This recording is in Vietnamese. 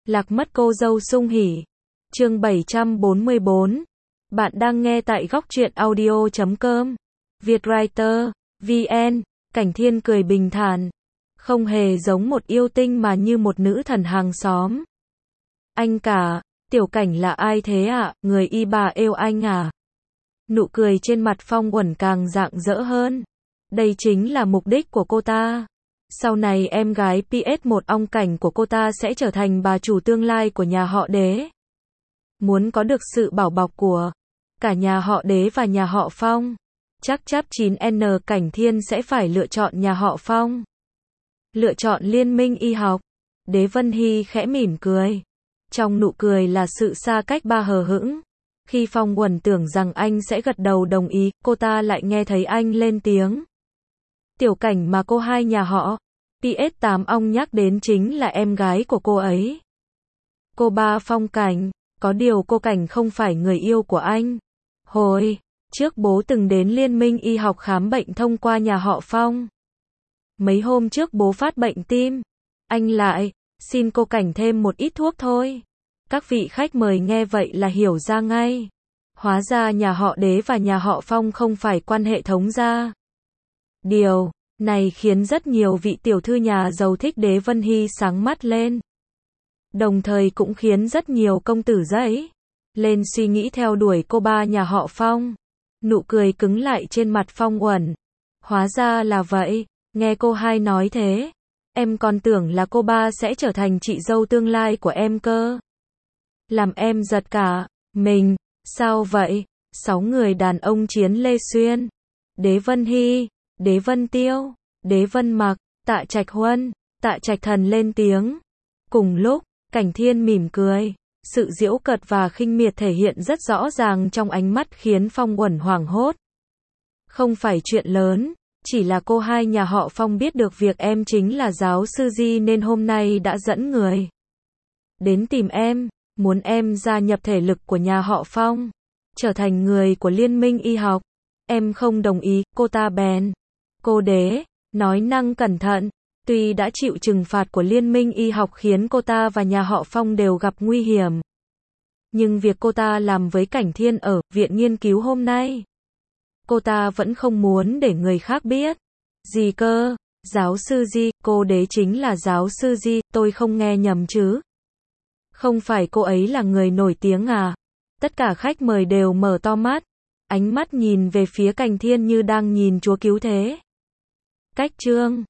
Lạc mất cô dâu sung hỉ. Chương 744. Bạn đang nghe tại góc truyện audio.com. Vietwriter, VN. Cảnh Thiên cười bình thản. Không hề giống một yêu tinh mà như một nữ thần hàng xóm. Anh cả, Tiểu Cảnh là ai thế ạ? Người y bà yêu anh à? Nụ cười trên mặt Phong Uẩn càng rạng rỡ hơn. Đây chính là mục đích của cô ta. Sau này em gái PS1 ong cảnh của cô ta sẽ trở thành bà chủ tương lai của nhà họ Đế. Muốn có được sự bảo bọc của cả nhà họ Đế và nhà họ Phong, chắc 9N Cảnh Thiên sẽ phải lựa chọn nhà họ Phong. Lựa chọn Liên minh y học. Đế Vân Hy khẽ mỉm cười. Trong nụ cười là sự xa cách ba hờ hững. Khi Phong Uẩn tưởng rằng anh sẽ gật đầu đồng ý, cô ta lại nghe thấy anh lên tiếng. Tiểu Cảnh mà cô hai nhà họ PS8 ong nhắc đến chính là em gái của cô ấy. Cô ba Phong Cảnh, có điều cô Cảnh không phải người yêu của anh. Hồi trước bố từng đến Liên minh y học khám bệnh thông qua nhà họ Phong. Mấy hôm trước bố phát bệnh tim. Anh lại xin cô Cảnh thêm một ít thuốc thôi. Các vị khách mời nghe vậy là hiểu ra ngay. Hóa ra nhà họ Đế và nhà họ Phong không phải quan hệ thống gia. Điều này khiến rất nhiều vị tiểu thư nhà giàu thích Đế Vân Hy sáng mắt lên. Đồng thời cũng khiến rất nhiều công tử dẫy lên suy nghĩ theo đuổi cô ba nhà họ Phong. Nụ cười cứng lại trên mặt Phong Uẩn. Hóa ra là vậy, nghe cô hai nói thế, em còn tưởng là cô ba sẽ trở thành chị dâu tương lai của em cơ. Làm em giật cả mình. Sao vậy? 6 người đàn ông chiến Lê Xuyên, Đế Vân Hy, Đế Vân Tiêu, Đế Vân Mặc, Tạ Trạch Huân, Tạ Trạch Thần lên tiếng. Cùng lúc, Cảnh Thiên mỉm cười. Sự giễu cợt và khinh miệt thể hiện rất rõ ràng trong ánh mắt khiến Phong Uẩn hoảng hốt. Không phải chuyện lớn, chỉ là cô hai nhà họ Phong biết được việc em chính là giáo sư Di nên hôm nay đã dẫn người đến tìm em, muốn em gia nhập thể lực của nhà họ Phong, trở thành người của Liên minh y học. Em không đồng ý, cô ta bèn. Cô Đế, nói năng cẩn thận. Tuy đã chịu trừng phạt của Liên minh y học khiến cô ta và nhà họ Phong đều gặp nguy hiểm, nhưng việc cô ta làm với Cảnh Thiên ở viện nghiên cứu hôm nay, cô ta vẫn không muốn để người khác biết. Gì cơ? Giáo sư Di? Cô Đế chính là giáo sư Di, tôi không nghe nhầm chứ? Không phải cô ấy là người nổi tiếng à? Tất cả khách mời đều mở to mắt, ánh mắt nhìn về phía Cảnh Thiên như đang nhìn chúa cứu thế. Cách chương